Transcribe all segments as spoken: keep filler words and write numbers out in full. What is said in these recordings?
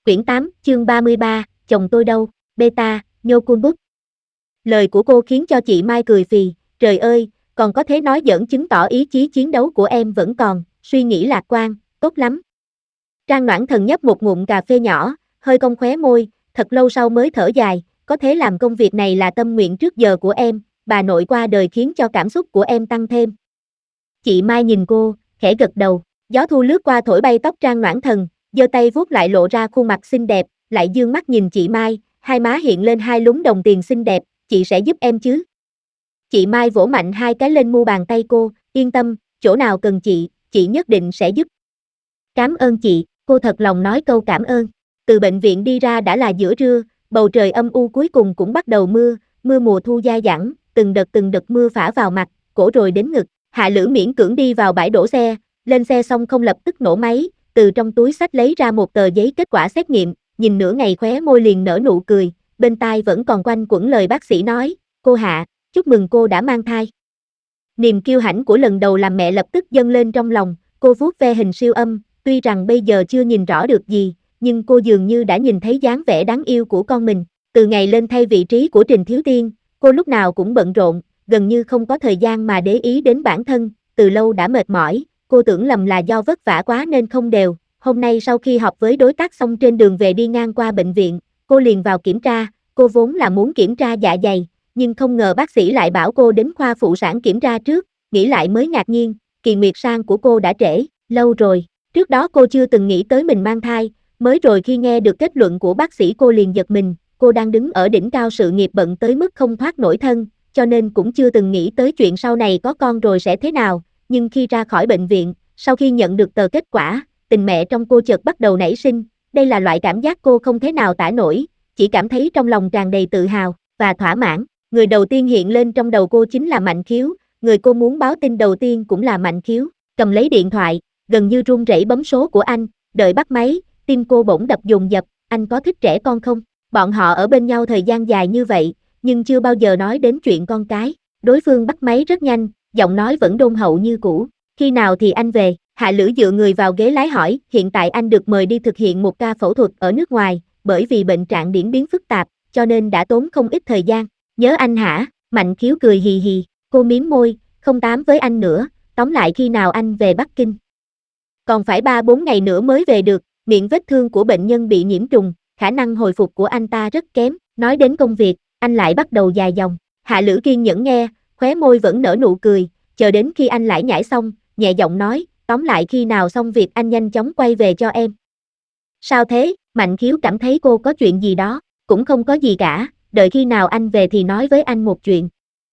Quyển tám, chương ba mươi ba, chồng tôi đâu, beta, Nhô Cun Bút. Lời của cô khiến cho chị Mai cười phì, trời ơi, còn có thế nói giỡn chứng tỏ ý chí chiến đấu của em vẫn còn, suy nghĩ lạc quan, tốt lắm. Trang Noãn Thần nhấp một ngụm cà phê nhỏ, hơi cong khóe môi, thật lâu sau mới thở dài, có thế làm công việc này là tâm nguyện trước giờ của em, bà nội qua đời khiến cho cảm xúc của em tăng thêm. Chị Mai nhìn cô, khẽ gật đầu, gió thu lướt qua thổi bay tóc Trang Noãn Thần, giơ tay vuốt lại lộ ra khuôn mặt xinh đẹp, lại dương mắt nhìn chị Mai, hai má hiện lên hai lúm đồng tiền xinh đẹp, chị sẽ giúp em chứ? Chị Mai vỗ mạnh hai cái lên mu bàn tay cô, yên tâm, chỗ nào cần chị, chị nhất định sẽ giúp. Cảm ơn chị, cô thật lòng nói câu cảm ơn. Từ bệnh viện đi ra đã là giữa trưa, bầu trời âm u cuối cùng cũng bắt đầu mưa, mưa mùa thu dai dẳng, từng đợt từng đợt mưa phả vào mặt, cổ rồi đến ngực. Hạ Lữ miễn cưỡng đi vào bãi đổ xe, lên xe xong không lập tức nổ máy, từ trong túi xách lấy ra một tờ giấy kết quả xét nghiệm, nhìn nửa ngày khóe môi liền nở nụ cười, bên tai vẫn còn quanh quẩn lời bác sĩ nói, cô Hạ, chúc mừng cô đã mang thai. Niềm kiêu hãnh của lần đầu làm mẹ lập tức dâng lên trong lòng, cô vuốt ve hình siêu âm, tuy rằng bây giờ chưa nhìn rõ được gì, nhưng cô dường như đã nhìn thấy dáng vẻ đáng yêu của con mình. Từ ngày lên thay vị trí của Trình Thiếu Tiên, cô lúc nào cũng bận rộn, gần như không có thời gian mà để ý đến bản thân, từ lâu đã mệt mỏi, cô tưởng lầm là do vất vả quá nên không đều. Hôm nay sau khi họp với đối tác xong trên đường về đi ngang qua bệnh viện, cô liền vào kiểm tra, cô vốn là muốn kiểm tra dạ dày, nhưng không ngờ bác sĩ lại bảo cô đến khoa phụ sản kiểm tra trước, nghĩ lại mới ngạc nhiên, kỳ nguyệt sang của cô đã trễ, lâu rồi, trước đó cô chưa từng nghĩ tới mình mang thai, mới rồi khi nghe được kết luận của bác sĩ cô liền giật mình, cô đang đứng ở đỉnh cao sự nghiệp bận tới mức không thoát nổi thân, cho nên cũng chưa từng nghĩ tới chuyện sau này có con rồi sẽ thế nào, nhưng khi ra khỏi bệnh viện, sau khi nhận được tờ kết quả, tình mẹ trong cô chợt bắt đầu nảy sinh, đây là loại cảm giác cô không thế nào tả nổi, chỉ cảm thấy trong lòng tràn đầy tự hào và thỏa mãn. Người đầu tiên hiện lên trong đầu cô chính là Mạnh Khiếu, người cô muốn báo tin đầu tiên cũng là Mạnh Khiếu, cầm lấy điện thoại, gần như run rẩy bấm số của anh, đợi bắt máy, tim cô bỗng đập dồn dập, anh có thích trẻ con không? Bọn họ ở bên nhau thời gian dài như vậy, nhưng chưa bao giờ nói đến chuyện con cái. Đối phương bắt máy rất nhanh, giọng nói vẫn đôn hậu như cũ, khi nào thì anh về? Hạ Lữ dựa người vào ghế lái hỏi, hiện tại anh được mời đi thực hiện một ca phẫu thuật ở nước ngoài, bởi vì bệnh trạng điển biến phức tạp, cho nên đã tốn không ít thời gian. Nhớ anh hả? Mạnh Khiếu cười hì hì, cô miếm môi, không tám với anh nữa, tóm lại khi nào anh về Bắc Kinh? Còn phải ba bốn ngày nữa mới về được, miệng vết thương của bệnh nhân bị nhiễm trùng, khả năng hồi phục của anh ta rất kém, nói đến công việc, anh lại bắt đầu dài dòng. Hạ Lữ kiên nhẫn nghe, khóe môi vẫn nở nụ cười, chờ đến khi anh lải nhải xong, nhẹ giọng nói, tóm lại khi nào xong việc anh nhanh chóng quay về cho em. Sao thế? Mạnh Khiếu cảm thấy cô có chuyện gì đó, cũng không có gì cả, đợi khi nào anh về thì nói với anh một chuyện.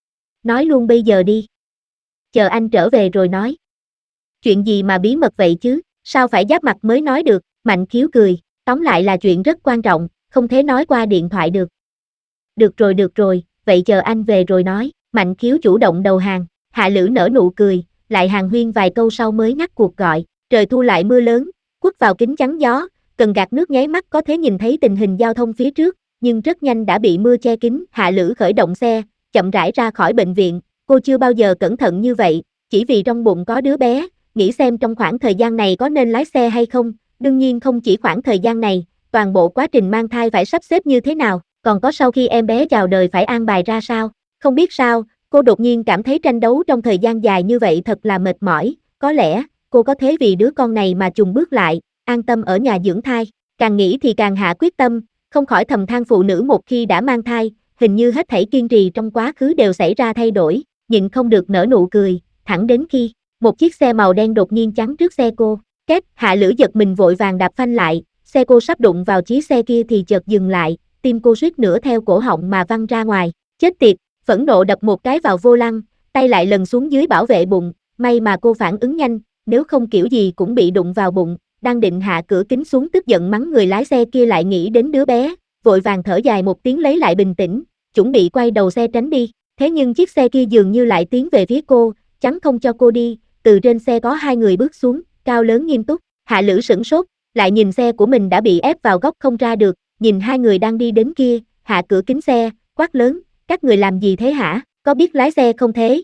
Nói luôn bây giờ đi. Chờ anh trở về rồi nói. Chuyện gì mà bí mật vậy chứ, sao phải giáp mặt mới nói được? Mạnh Khiếu cười, tóm lại là chuyện rất quan trọng, không thể nói qua điện thoại được. Được rồi được rồi, vậy chờ anh về rồi nói. Mạnh Khiếu chủ động đầu hàng, Hạ Lữ nở nụ cười, lại hàn huyên vài câu sau mới ngắt cuộc gọi. Trời thu lại mưa lớn, quất vào kính chắn gió, cần gạt nước nháy mắt có thể nhìn thấy tình hình giao thông phía trước, nhưng rất nhanh đã bị mưa che kín. Hạ Lữ khởi động xe, chậm rãi ra khỏi bệnh viện, cô chưa bao giờ cẩn thận như vậy, chỉ vì trong bụng có đứa bé, nghĩ xem trong khoảng thời gian này có nên lái xe hay không, đương nhiên không chỉ khoảng thời gian này, toàn bộ quá trình mang thai phải sắp xếp như thế nào, còn có sau khi em bé chào đời phải an bài ra sao, không biết sao, cô đột nhiên cảm thấy tranh đấu trong thời gian dài như vậy thật là mệt mỏi, có lẽ, cô có thế vì đứa con này mà chùng bước lại, an tâm ở nhà dưỡng thai, càng nghĩ thì càng hạ quyết tâm, không khỏi thầm than phụ nữ một khi đã mang thai, hình như hết thảy kiên trì trong quá khứ đều xảy ra thay đổi, nhịn không được nở nụ cười, thẳng đến khi một chiếc xe màu đen đột nhiên chắn trước xe cô, két, Hạ Lữ giật mình vội vàng đạp phanh lại, xe cô sắp đụng vào chiếc xe kia thì chợt dừng lại, tim cô suýt nữa theo cổ họng mà văng ra ngoài, chết tiệt, phẫn nộ đập một cái vào vô lăng, tay lại lần xuống dưới bảo vệ bụng, may mà cô phản ứng nhanh, nếu không kiểu gì cũng bị đụng vào bụng, đang định hạ cửa kính xuống tức giận mắng người lái xe kia lại nghĩ đến đứa bé, vội vàng thở dài một tiếng lấy lại bình tĩnh, chuẩn bị quay đầu xe tránh đi, thế nhưng chiếc xe kia dường như lại tiến về phía cô, chắn không cho cô đi, từ trên xe có hai người bước xuống, cao lớn nghiêm túc, Hạ Lữ sửng sốt, lại nhìn xe của mình đã bị ép vào góc không ra được, nhìn hai người đang đi đến kia, hạ cửa kính xe, quát lớn, các người làm gì thế hả, có biết lái xe không thế?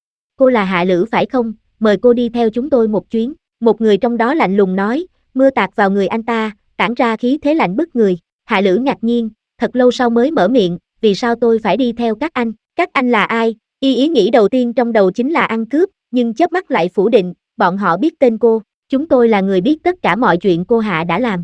Cô là Hạ Lữ phải không, mời cô đi theo chúng tôi một chuyến, một người trong đó lạnh lùng nói, mưa tạt vào người anh ta, tản ra khí thế lạnh bức người. Hạ Lữ ngạc nhiên, thật lâu sau mới mở miệng, vì sao tôi phải đi theo các anh, các anh là ai? Y ý nghĩ đầu tiên trong đầu chính là ăn cướp, nhưng chớp mắt lại phủ định, bọn họ biết tên cô, chúng tôi là người biết tất cả mọi chuyện cô Hạ đã làm.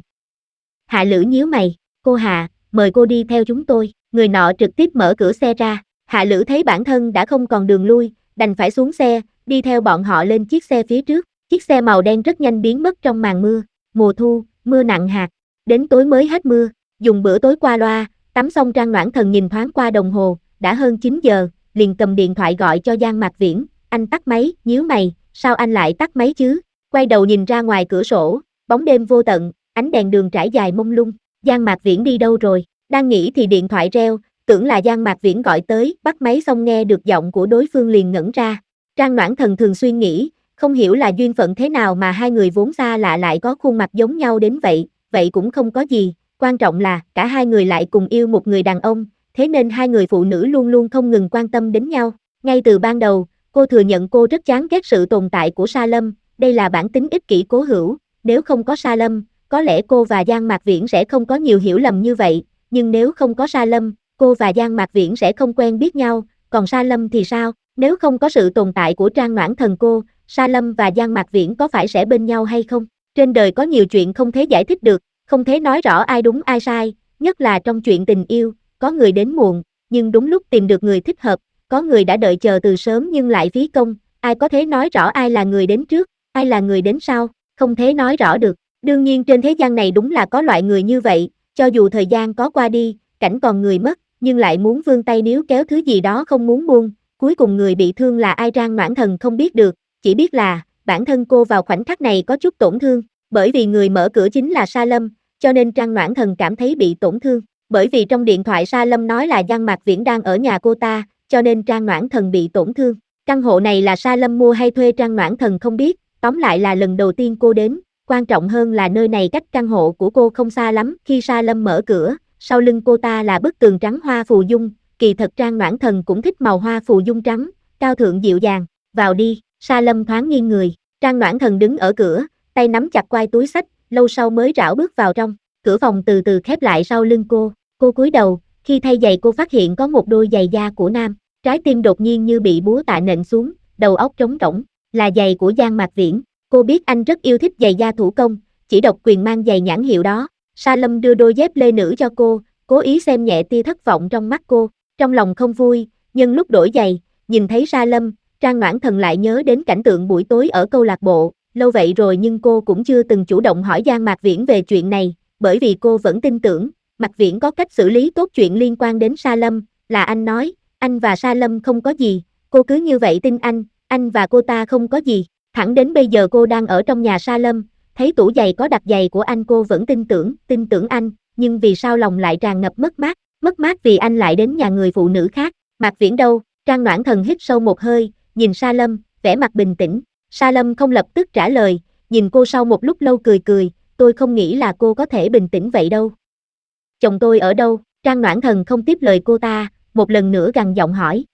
Hạ Lữ nhíu mày, cô Hạ, mời cô đi theo chúng tôi, người nọ trực tiếp mở cửa xe ra. Hạ Lữ thấy bản thân đã không còn đường lui, đành phải xuống xe, đi theo bọn họ lên chiếc xe phía trước. Chiếc xe màu đen rất nhanh biến mất trong màn mưa. Mùa thu, mưa nặng hạt, đến tối mới hết mưa. Dùng bữa tối qua loa, tắm xong Trang Noãn Thần nhìn thoáng qua đồng hồ, đã hơn chín giờ, liền cầm điện thoại gọi cho Giang Mạc Viễn. Anh tắt máy, nhíu mày, sao anh lại tắt máy chứ? Quay đầu nhìn ra ngoài cửa sổ, bóng đêm vô tận, ánh đèn đường trải dài mông lung. Giang Mạc Viễn đi đâu rồi? Đang nghĩ thì điện thoại reo, tưởng là Giang Mạc Viễn gọi tới, bắt máy xong nghe được giọng của đối phương liền ngẩn ra. Trang Noãn Thần thường xuyên nghĩ, không hiểu là duyên phận thế nào mà hai người vốn xa lạ lại có khuôn mặt giống nhau đến vậy, vậy cũng không có gì, quan trọng là cả hai người lại cùng yêu một người đàn ông, thế nên hai người phụ nữ luôn luôn không ngừng quan tâm đến nhau. Ngay từ ban đầu, cô thừa nhận cô rất chán ghét sự tồn tại của Sa Lâm, đây là bản tính ích kỷ cố hữu, nếu không có Sa Lâm, có lẽ cô và Giang Mạc Viễn sẽ không có nhiều hiểu lầm như vậy, nhưng nếu không có Sa Lâm, cô và Giang Mạc Viễn sẽ không quen biết nhau, còn Sa Lâm thì sao? Nếu không có sự tồn tại của Trang Noãn Thần cô, Sa Lâm và Giang Mạc Viễn có phải sẽ bên nhau hay không? Trên đời có nhiều chuyện không thể giải thích được, không thể nói rõ ai đúng ai sai, nhất là trong chuyện tình yêu, có người đến muộn, nhưng đúng lúc tìm được người thích hợp, có người đã đợi chờ từ sớm nhưng lại phí công, ai có thể nói rõ ai là người đến trước, ai là người đến sau, không thể nói rõ được. Đương nhiên trên thế gian này đúng là có loại người như vậy, cho dù thời gian có qua đi, cảnh còn người mất, nhưng lại muốn vươn tay níu kéo thứ gì đó không muốn buông, cuối cùng người bị thương là ai Trang Noãn Thần không biết được, chỉ biết là, bản thân cô vào khoảnh khắc này có chút tổn thương, bởi vì người mở cửa chính là Sa Lâm, cho nên Trang Noãn Thần cảm thấy bị tổn thương, bởi vì trong điện thoại Sa Lâm nói là Giang Mạc Viễn đang ở nhà cô ta, cho nên Trang Noãn Thần bị tổn thương. Căn hộ này là Sa Lâm mua hay thuê Trang Noãn Thần không biết, tóm lại là lần đầu tiên cô đến, quan trọng hơn là nơi này cách căn hộ của cô không xa lắm. Khi Sa Lâm mở cửa, sau lưng cô ta là bức tường trắng hoa phù dung, kỳ thật Trang Noãn Thần cũng thích màu hoa phù dung trắng, cao thượng dịu dàng. Vào đi. Sa Lâm thoáng nghiêng người, Trang Noãn Thần đứng ở cửa, tay nắm chặt quai túi xách, lâu sau mới rảo bước vào trong, cửa phòng từ từ khép lại sau lưng cô, cô cúi đầu, khi thay giày cô phát hiện có một đôi giày da của nam, trái tim đột nhiên như bị búa tạ nện xuống, đầu óc trống rỗng, là giày của Giang Mạc Viễn, cô biết anh rất yêu thích giày da thủ công, chỉ độc quyền mang giày nhãn hiệu đó. Sa Lâm đưa đôi dép lê nữ cho cô, cố ý xem nhẹ tia thất vọng trong mắt cô, trong lòng không vui, nhưng lúc đổi giày, nhìn thấy Sa Lâm, Trang Noãn Thần lại nhớ đến cảnh tượng buổi tối ở câu lạc bộ, lâu vậy rồi nhưng cô cũng chưa từng chủ động hỏi Giang Mạc Viễn về chuyện này, bởi vì cô vẫn tin tưởng, Mạc Viễn có cách xử lý tốt chuyện liên quan đến Sa Lâm, là anh nói, anh và Sa Lâm không có gì, cô cứ như vậy tin anh, anh và cô ta không có gì, thẳng đến bây giờ cô đang ở trong nhà Sa Lâm, thấy tủ giày có đặt giày của anh cô vẫn tin tưởng, tin tưởng anh, nhưng vì sao lòng lại tràn ngập mất mát, mất mát vì anh lại đến nhà người phụ nữ khác. Mạc Viễn đâu? Trang Noãn Thần hít sâu một hơi, nhìn Sa Lâm, vẻ mặt bình tĩnh. Sa Lâm không lập tức trả lời, nhìn cô sau một lúc lâu cười cười, tôi không nghĩ là cô có thể bình tĩnh vậy đâu. Chồng tôi ở đâu? Trang Noãn Thần không tiếp lời cô ta, một lần nữa gằn giọng hỏi.